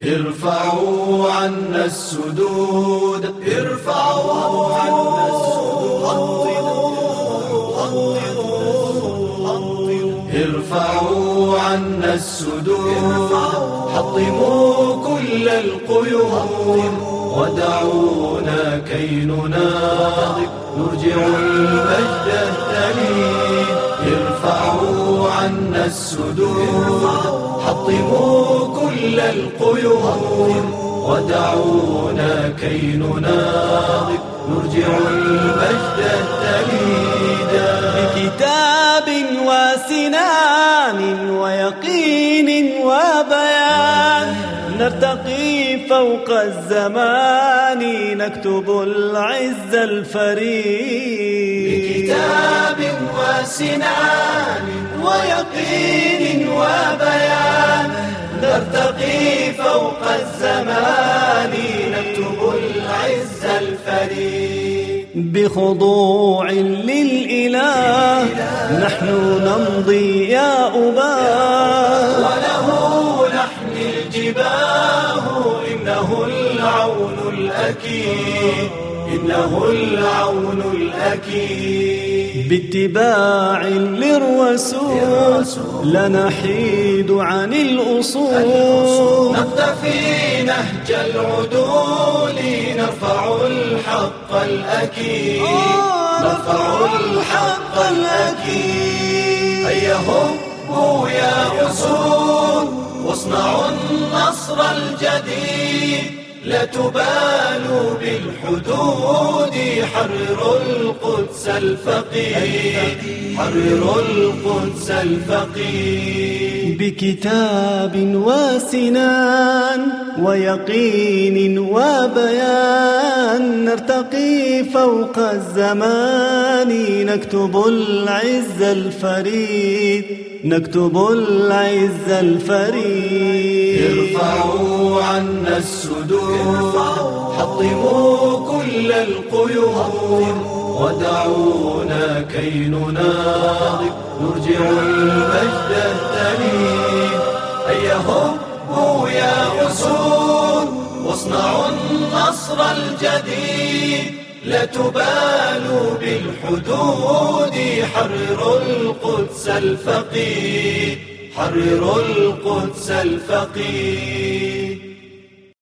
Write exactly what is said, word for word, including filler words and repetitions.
ارفعوا عنا السدود، ارفعوا عنا السدود، ارفعوا عنا السدود، حطموا كل القيود، ودعونا كي نناضل نرجع المجد التليد. ارفعوا عنا السدود، حطموا كل القيود، ودعونا كي نناضل نرجع المجد التليد. بكتاب وسنان ويقين وبيان نرتقي فوق الزمان نكتب العز الفريد. بكتاب وسنان ويقين وبيان نرتقي فوق الزمان نكتب العز الفريد. بخضوع للإله نحن نمضي يا أباه، وله نحمي الجباه إنه العون الأكيد، إنه العون الأكيد. باتباع للرسول لا نحيد عن الأصول، نقتفي نهج العدول نرفع الحق الأكيد، نرفع الحق الأكيد. هيا هبوا يا أسود واصنعوا النصر الجديد، لا تبالوا بالحدود، حرروا القدس الفقيد، حرروا القدس الفقيد. بكتاب وسنان ويقين وبيان نرتقي فوق الزمان نكتب العز الفريد، نكتب العز الفريد. ارفعوا عنا السدود، حطموا كل القيود، ودعونا كي نناضل نرجع المجد التليد. هيا هبوا يا أسود واصنعوا النصر الجديد، لا تبالوا بالحدود، حرروا القدس الفقيد، حرروا القدس الفقيد.